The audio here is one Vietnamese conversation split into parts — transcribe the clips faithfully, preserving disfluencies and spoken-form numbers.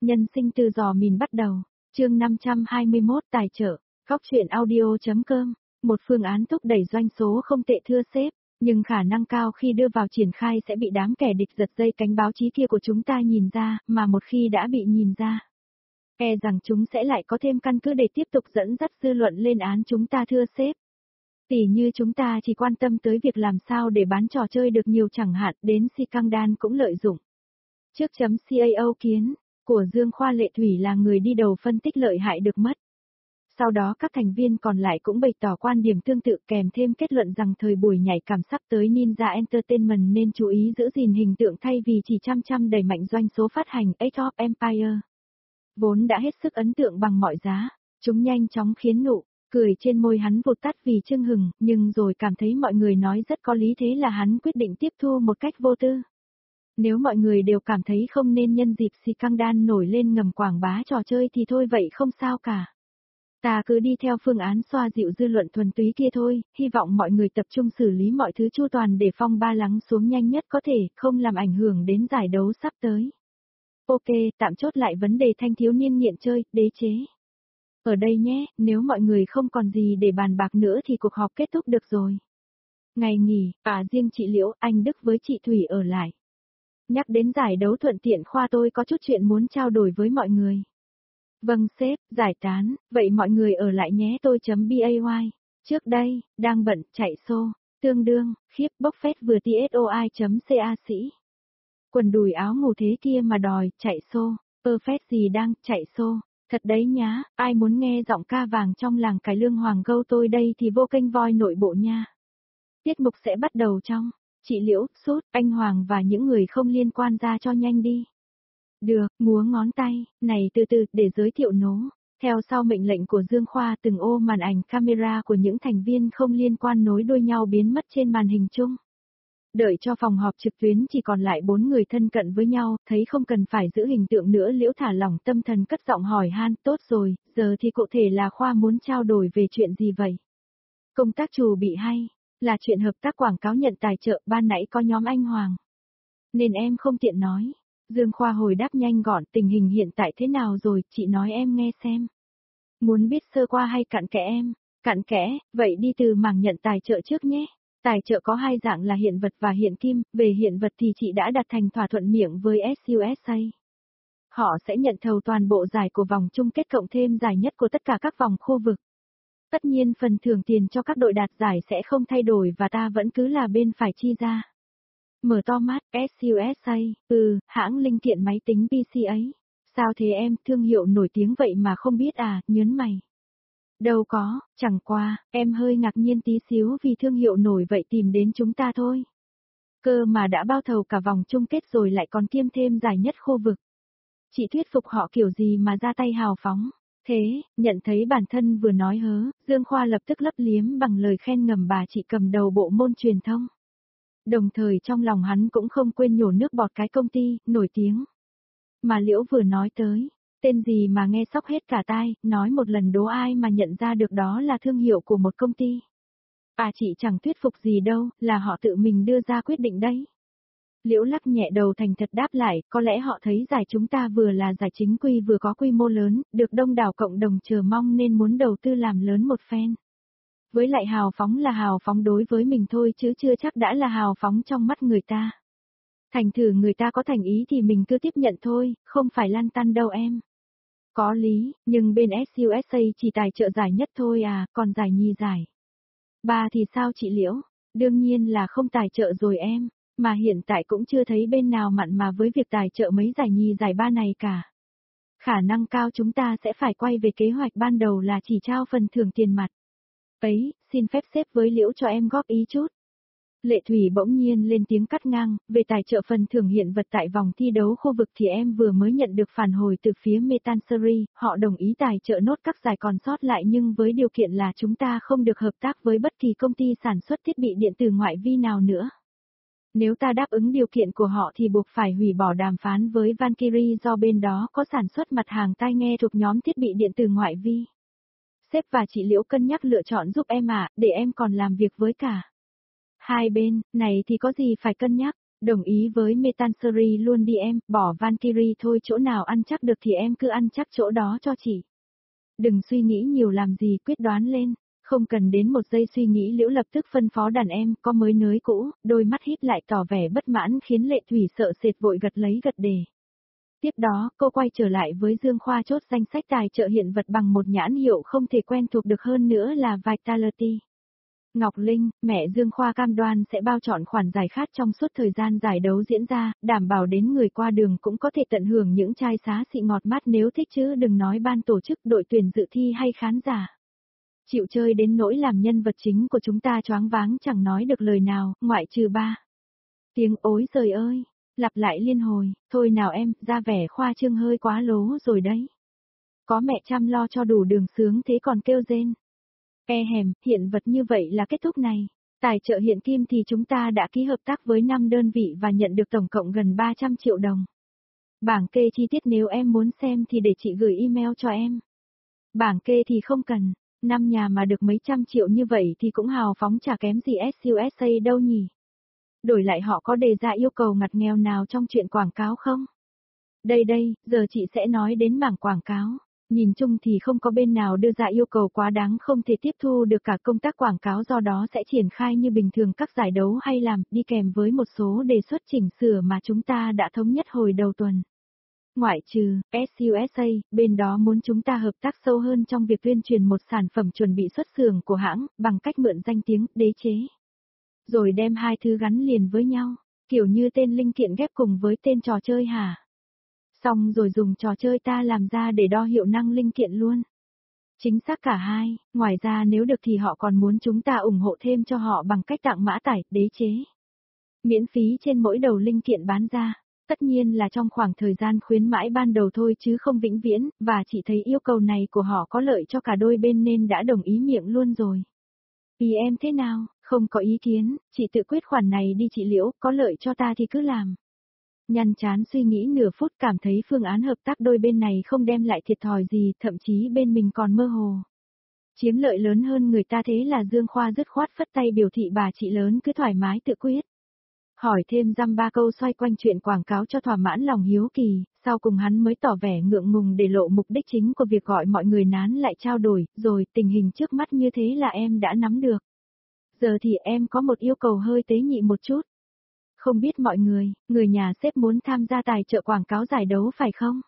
Nhân sinh từ giò mìn bắt đầu, chương năm trăm hai mươi mốt tài trợ, góc truyện audio.com, một phương án thúc đẩy doanh số không tệ thưa sếp, nhưng khả năng cao khi đưa vào triển khai sẽ bị đám kẻ địch giật dây cánh báo chí kia của chúng ta nhìn ra, mà một khi đã bị nhìn ra, e rằng chúng sẽ lại có thêm căn cứ để tiếp tục dẫn dắt dư luận lên án chúng ta thưa sếp. Tỉ như chúng ta chỉ quan tâm tới việc làm sao để bán trò chơi được nhiều chẳng hạn, đến si căng đan cũng lợi dụng. Trước chấm cao kiến của Dương Khoa Lệ Thủy là người đi đầu phân tích lợi hại được mất. Sau đó các thành viên còn lại cũng bày tỏ quan điểm tương tự kèm thêm kết luận rằng thời buổi nhảy cảm sắp tới Ninja Entertainment nên chú ý giữ gìn hình tượng thay vì chỉ chăm chăm đẩy mạnh doanh số phát hành Age of Empire. Vốn đã hết sức ấn tượng bằng mọi giá, chúng nhanh chóng khiến nụ cười trên môi hắn vụt tắt vì chưng hừng, nhưng rồi cảm thấy mọi người nói rất có lý thế là hắn quyết định tiếp thu một cách vô tư. Nếu mọi người đều cảm thấy không nên nhân dịp si căng đan nổi lên ngầm quảng bá trò chơi thì thôi vậy không sao cả. Ta cứ đi theo phương án xoa dịu dư luận thuần túy kia thôi, hy vọng mọi người tập trung xử lý mọi thứ chu toàn để phong ba lắng xuống nhanh nhất có thể, không làm ảnh hưởng đến giải đấu sắp tới. Ok, tạm chốt lại vấn đề thanh thiếu niên nghiện chơi, đế chế. Ở đây nhé, nếu mọi người không còn gì để bàn bạc nữa thì cuộc họp kết thúc được rồi. Ngày nghỉ, à riêng chị Liễu, anh Đức với chị Thủy ở lại. Nhắc đến giải đấu thuận tiện khoa tôi có chút chuyện muốn trao đổi với mọi người. Vâng sếp, giải tán, vậy mọi người ở lại nhé tôi chấm bay. Trước đây, đang bận, chạy xô, tương đương, khiếp bốc phét vừa tsoi chấm ca sĩ. Quần đùi áo ngủ thế kia mà đòi, chạy xô, perfect gì đang, chạy xô. Thật đấy nhá, ai muốn nghe giọng ca vàng trong làng cải lương hoàng gâu tôi đây thì vô kênh voi nội bộ nha. Tiết mục sẽ bắt đầu trong, chị Liễu, Sốt, anh Hoàng và những người không liên quan ra cho nhanh đi. Được, múa ngón tay, này từ từ, để giới thiệu nố. Theo sau mệnh lệnh của Dương Khoa từng ô màn ảnh camera của những thành viên không liên quan nối đuôi nhau biến mất trên màn hình chung. Đợi cho phòng họp trực tuyến chỉ còn lại bốn người thân cận với nhau, thấy không cần phải giữ hình tượng nữa Liễu thả lỏng tâm thần cất giọng hỏi han, tốt rồi, giờ thì cụ thể là Khoa muốn trao đổi về chuyện gì vậy? Công tác chủ bị hay, là chuyện hợp tác quảng cáo nhận tài trợ, ban nãy có nhóm anh Hoàng. Nên em không tiện nói. Dương Khoa hồi đáp nhanh gọn, tình hình hiện tại thế nào rồi, chị nói em nghe xem. Muốn biết sơ qua hay cặn kẽ em? Cặn kẽ, vậy đi từ mảng nhận tài trợ trước nhé. Tài trợ có hai dạng là hiện vật và hiện kim, về hiện vật thì chị đã đặt thành thỏa thuận miệng với ét u ét a. Họ sẽ nhận thầu toàn bộ giải của vòng chung kết cộng thêm giải nhất của tất cả các vòng khu vực. Tất nhiên phần thưởng tiền cho các đội đạt giải sẽ không thay đổi và ta vẫn cứ là bên phải chi ra. Mở to mắt, ét u ét a, ừ, hãng linh kiện máy tính pê xê ấy. Sao thế em, thương hiệu nổi tiếng vậy mà không biết à, nhớn mày. Đâu có, chẳng qua, em hơi ngạc nhiên tí xíu vì thương hiệu nổi vậy tìm đến chúng ta thôi. Cơ mà đã bao thầu cả vòng chung kết rồi lại còn kiêm thêm giải nhất khu vực. Chị thuyết phục họ kiểu gì mà ra tay hào phóng. Thế, nhận thấy bản thân vừa nói hớ, Dương Khoa lập tức lấp liếm bằng lời khen ngầm bà chị cầm đầu bộ môn truyền thông. Đồng thời trong lòng hắn cũng không quên nhổ nước bọt cái công ty, nổi tiếng. Mà Liễu vừa nói tới, tên gì mà nghe sóc hết cả tai, nói một lần đố ai mà nhận ra được đó là thương hiệu của một công ty. À chị chẳng thuyết phục gì đâu, là họ tự mình đưa ra quyết định đấy. Liễu lắc nhẹ đầu thành thật đáp lại, có lẽ họ thấy giải chúng ta vừa là giải chính quy vừa có quy mô lớn, được đông đảo cộng đồng chờ mong nên muốn đầu tư làm lớn một phen. Với lại hào phóng là hào phóng đối với mình thôi chứ chưa chắc đã là hào phóng trong mắt người ta. Thành thử người ta có thành ý thì mình cứ tiếp nhận thôi, không phải lăn tăn đâu em. Có lý, nhưng bên ét u ét a chỉ tài trợ giải nhất thôi à, còn giải nhì giải. Ba thì sao chị Liễu? Đương nhiên là không tài trợ rồi em, mà hiện tại cũng chưa thấy bên nào mặn mà với việc tài trợ mấy giải nhì giải ba này cả. Khả năng cao chúng ta sẽ phải quay về kế hoạch ban đầu là chỉ trao phần thưởng tiền mặt. Ấy, xin phép xếp với Liễu cho em góp ý chút. Lệ Thủy bỗng nhiên lên tiếng cắt ngang, về tài trợ phần thưởng hiện vật tại vòng thi đấu khu vực thì em vừa mới nhận được phản hồi từ phía Metansary, họ đồng ý tài trợ nốt các giải còn sót lại nhưng với điều kiện là chúng ta không được hợp tác với bất kỳ công ty sản xuất thiết bị điện tử ngoại vi nào nữa. Nếu ta đáp ứng điều kiện của họ thì buộc phải hủy bỏ đàm phán với Valkyrie do bên đó có sản xuất mặt hàng tai nghe thuộc nhóm thiết bị điện tử ngoại vi. Sếp và chị Liễu cân nhắc lựa chọn giúp em ạ, à, để em còn làm việc với cả hai bên, này thì có gì phải cân nhắc, Đồng ý với Metanseri luôn đi em, bỏ Valkyrie thôi, chỗ nào ăn chắc được thì em cứ ăn chắc chỗ đó cho chị. Đừng suy nghĩ nhiều làm gì, quyết đoán lên. Không cần đến một giây suy nghĩ, Liễu lập tức phân phó đàn em, có mới nới cũ, đôi mắt híp lại tỏ vẻ bất mãn khiến Lệ Thủy sợ sệt vội gật lấy gật đề. Tiếp đó, cô quay trở lại với Dương Khoa chốt danh sách tài trợ hiện vật bằng một nhãn hiệu không thể quen thuộc được hơn nữa là Vitality. Ngọc Linh, mẹ Dương Khoa cam đoan sẽ bao trọn khoản giải khát trong suốt thời gian giải đấu diễn ra, đảm bảo đến người qua đường cũng có thể tận hưởng những chai xá xị ngọt mát nếu thích, chứ đừng nói ban tổ chức, đội tuyển dự thi hay khán giả. Chịu chơi đến nỗi làm nhân vật chính của chúng ta choáng váng chẳng nói được lời nào, ngoại trừ ba tiếng ối giời ơi, lặp lại liên hồi, thôi nào em, ra vẻ khoa trương hơi quá lố rồi đấy. Có mẹ chăm lo cho đủ đường sướng thế còn kêu rên. E hèm, hiện vật như vậy là kết thúc này. Tài trợ hiện kim thì chúng ta đã ký hợp tác với năm đơn vị và nhận được tổng cộng gần ba trăm triệu đồng. Bảng kê chi tiết nếu em muốn xem thì để chị gửi email cho em. Bảng kê thì không cần, năm nhà mà được mấy trăm triệu như vậy thì cũng hào phóng chả kém gì ét u ét a đâu nhỉ. Đổi lại họ có đề ra yêu cầu ngặt nghèo nào trong chuyện quảng cáo không? Đây đây, giờ chị sẽ nói đến mảng quảng cáo. Nhìn chung thì không có bên nào đưa ra yêu cầu quá đáng không thể tiếp thu được cả công tác quảng cáo, do đó sẽ triển khai như bình thường các giải đấu hay làm, đi kèm với một số đề xuất chỉnh sửa mà chúng ta đã thống nhất hồi đầu tuần. Ngoại trừ ét u ét a, bên đó muốn chúng ta hợp tác sâu hơn trong việc tuyên truyền một sản phẩm chuẩn bị xuất xưởng của hãng, bằng cách mượn danh tiếng, đế chế. Rồi đem hai thứ gắn liền với nhau, kiểu như tên linh kiện ghép cùng với tên trò chơi hả? Xong rồi dùng trò chơi ta làm ra để đo hiệu năng linh kiện luôn. Chính xác cả hai, ngoài ra nếu được thì họ còn muốn chúng ta ủng hộ thêm cho họ bằng cách tặng mã tải, đế chế. Miễn phí trên mỗi đầu linh kiện bán ra, tất nhiên là trong khoảng thời gian khuyến mãi ban đầu thôi chứ không vĩnh viễn, và chị thấy yêu cầu này của họ có lợi cho cả đôi bên nên đã đồng ý miệng luôn rồi. Ý em thế nào, không có ý kiến, chị tự quyết khoản này đi chị Liễu, có lợi cho ta thì cứ làm. Nhăn chán suy nghĩ nửa phút cảm thấy phương án hợp tác đôi bên này không đem lại thiệt thòi gì, thậm chí bên mình còn mơ hồ chiếm lợi lớn hơn người ta, thế là Dương Khoa dứt khoát phất tay biểu thị bà chị lớn cứ thoải mái tự quyết. Hỏi thêm dăm ba câu xoay quanh chuyện quảng cáo cho thỏa mãn lòng hiếu kỳ, sau cùng hắn mới tỏ vẻ ngượng ngùng để lộ mục đích chính của việc gọi mọi người nán lại trao đổi, rồi tình hình trước mắt như thế là em đã nắm được. Giờ thì em có một yêu cầu hơi tế nhị một chút. Không biết mọi người, người nhà sếp muốn tham gia tài trợ quảng cáo giải đấu phải không?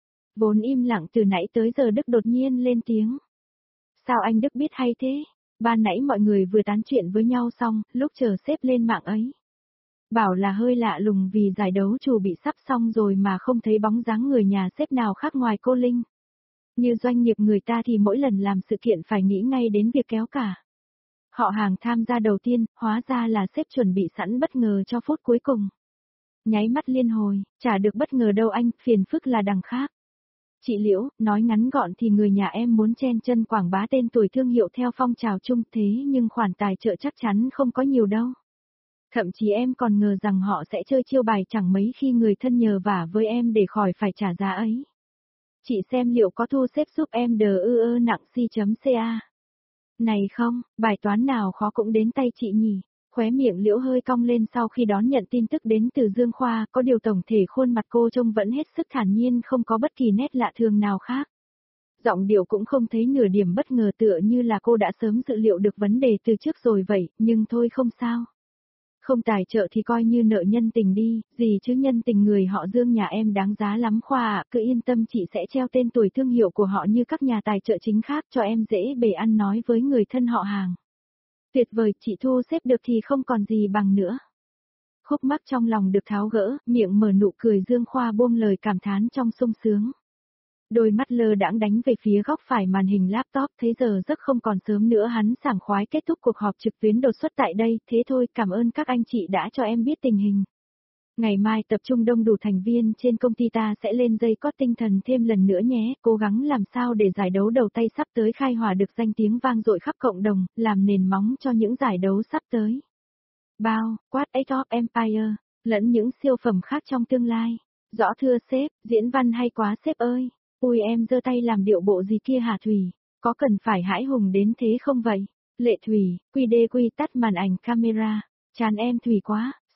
Vốn im lặng từ nãy tới giờ Đức đột nhiên lên tiếng. Sao anh Đức biết hay thế? Ban nãy mọi người vừa tán chuyện với nhau xong, lúc chờ sếp lên mạng ấy. Bảo là hơi lạ lùng vì giải đấu chủ bị sắp xong rồi mà không thấy bóng dáng người nhà sếp nào khác ngoài cô Linh. Như doanh nghiệp người ta thì mỗi lần làm sự kiện phải nghĩ ngay đến việc kéo cả họ hàng tham gia đầu tiên, hóa ra là sếp chuẩn bị sẵn bất ngờ cho phút cuối cùng. Nháy mắt liên hồi, chả được bất ngờ đâu anh, phiền phức là đằng khác. Chị Liễu, nói ngắn gọn thì người nhà em muốn chen chân quảng bá tên tuổi thương hiệu theo phong trào chung, thế nhưng khoản tài trợ chắc chắn không có nhiều đâu. Thậm chí em còn ngờ rằng họ sẽ chơi chiêu bài chẳng mấy khi người thân nhờ vả với em để khỏi phải trả giá ấy. Chị xem liệu có thu xếp giúp em đờ ư ơ nặng si.ca. Này không, bài toán nào khó cũng đến tay chị nhỉ. Khóe miệng Liễu hơi cong lên sau khi đón nhận tin tức đến từ Dương Khoa, có điều tổng thể khuôn mặt cô trông vẫn hết sức thản nhiên, không có bất kỳ nét lạ thường nào khác. Giọng điệu cũng không thấy nửa điểm bất ngờ, tựa như là cô đã sớm dự liệu được vấn đề từ trước rồi vậy, nhưng thôi không sao. Không tài trợ thì coi như nợ nhân tình đi, gì chứ nhân tình người họ Dương nhà em đáng giá lắm Khoa ạ, cứ yên tâm chị sẽ treo tên tuổi thương hiệu của họ như các nhà tài trợ chính khác cho em dễ bề ăn nói với người thân họ hàng. Tuyệt vời, chị thu xếp được thì không còn gì bằng nữa. Khúc mắc trong lòng được tháo gỡ, miệng mở nụ cười Dương Khoa buông lời cảm thán trong sung sướng. Đôi mắt lơ đãng đánh về phía góc phải màn hình laptop, thế giờ giấc không còn sớm nữa, hắn sảng khoái kết thúc cuộc họp trực tuyến đột xuất tại đây, thế thôi, cảm ơn các anh chị đã cho em biết tình hình. Ngày mai tập trung đông đủ thành viên trên công ty ta sẽ lên dây cót tinh thần thêm lần nữa nhé, cố gắng làm sao để giải đấu đầu tay sắp tới khai hỏa được danh tiếng vang dội khắp cộng đồng, làm nền móng cho những giải đấu sắp tới. Bao, quát Age of Empire, lẫn những siêu phẩm khác trong tương lai. Rõ thưa sếp, diễn văn hay quá sếp ơi. Ui em giơ tay làm điệu bộ gì kia hả Thủy, có cần phải hãi hùng đến thế không vậy? Lệ Thủy, quy đê quy tắt màn ảnh camera, chán em Thủy quá,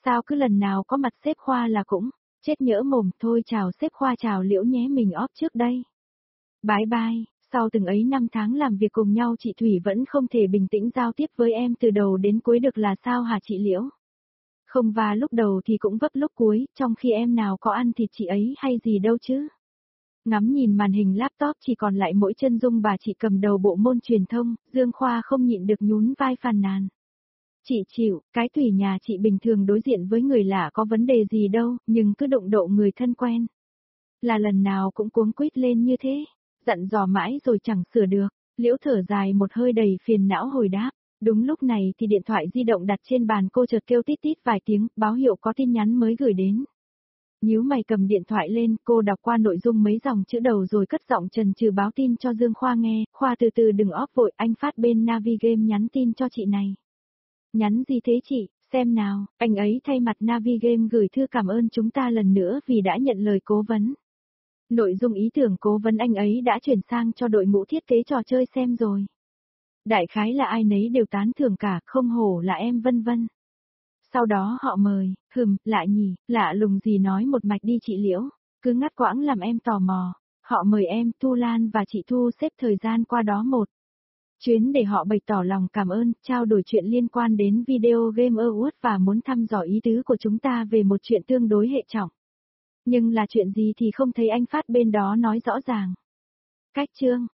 Sao cứ lần nào có mặt sếp Khoa là cũng, chết nhỡ mồm, thôi chào sếp Khoa chào Liễu nhé mình off trước đây. Bye bye, sau từng ấy năm tháng làm việc cùng nhau chị Thủy vẫn không thể bình tĩnh giao tiếp với em từ đầu đến cuối được là sao hả chị Liễu? Không và lúc đầu thì cũng vấp lúc cuối, trong khi em nào có ăn thịt chị ấy hay gì đâu chứ. Ngắm nhìn màn hình laptop chỉ còn lại mỗi chân dung bà chị cầm đầu bộ môn truyền thông, Dương Khoa không nhịn được nhún vai phàn nàn. Chị chịu, cái Thủy nhà chị bình thường đối diện với người lạ có vấn đề gì đâu, nhưng cứ đụng độ người thân quen. Là lần nào cũng cuống quýt lên như thế, dặn dò mãi rồi chẳng sửa được, Liễu thở dài một hơi đầy phiền não hồi đáp. Đúng lúc này thì điện thoại di động đặt trên bàn cô chợt kêu tít tít vài tiếng, báo hiệu có tin nhắn mới gửi đến. Nhíu mày cầm điện thoại lên, cô đọc qua nội dung mấy dòng chữ đầu rồi cất giọng chần chừ báo tin cho Dương Khoa nghe, Khoa từ từ đừng off vội, anh Phát bên Navigame nhắn tin cho chị này. Nhắn gì thế chị, xem nào, anh ấy thay mặt Navigame gửi thư cảm ơn chúng ta lần nữa vì đã nhận lời cố vấn. Nội dung ý tưởng cố vấn anh ấy đã chuyển sang cho đội ngũ thiết kế trò chơi xem rồi. Đại khái là ai nấy đều tán thưởng cả, không hổ là em vân vân. Sau đó họ mời, hừm, lạ nhỉ, lạ lùng gì nói một mạch đi chị Liễu, cứ ngắt quãng làm em tò mò. Họ mời em, Thu Lan và chị Thu xếp thời gian qua đó một chuyến để họ bày tỏ lòng cảm ơn, trao đổi chuyện liên quan đến Video Game Awards và muốn thăm dò ý tứ của chúng ta về một chuyện tương đối hệ trọng. Nhưng là chuyện gì thì không thấy anh Phát bên đó nói rõ ràng. Cách chương